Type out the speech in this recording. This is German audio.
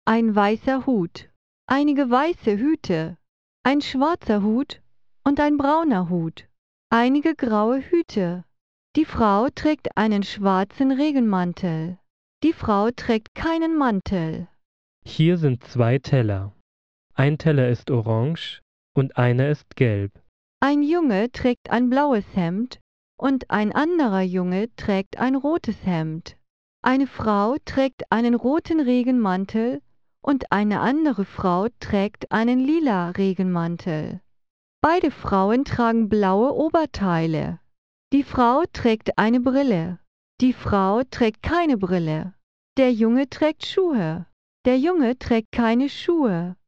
ein weißer Hut, einige weiße Hüte, ein schwarzer Hut und ein brauner Hut, einige graue Hüte. Die Frau trägt einen schwarzen Regenmantel. Die Frau trägt keinen Mantel. Hier sind 2 Teller. Ein Teller ist orange und einer ist gelb. Ein Junge trägt ein blaues Hemd und ein anderer Junge trägt ein rotes Hemd. Eine Frau trägt einen roten Regenmantel und eine andere Frau trägt einen lila Regenmantel. Beide Frauen tragen blaue Oberteile. Die Frau trägt eine Brille. Die Frau trägt keine Brille. Der Junge trägt Schuhe. Der Junge trägt keine Schuhe.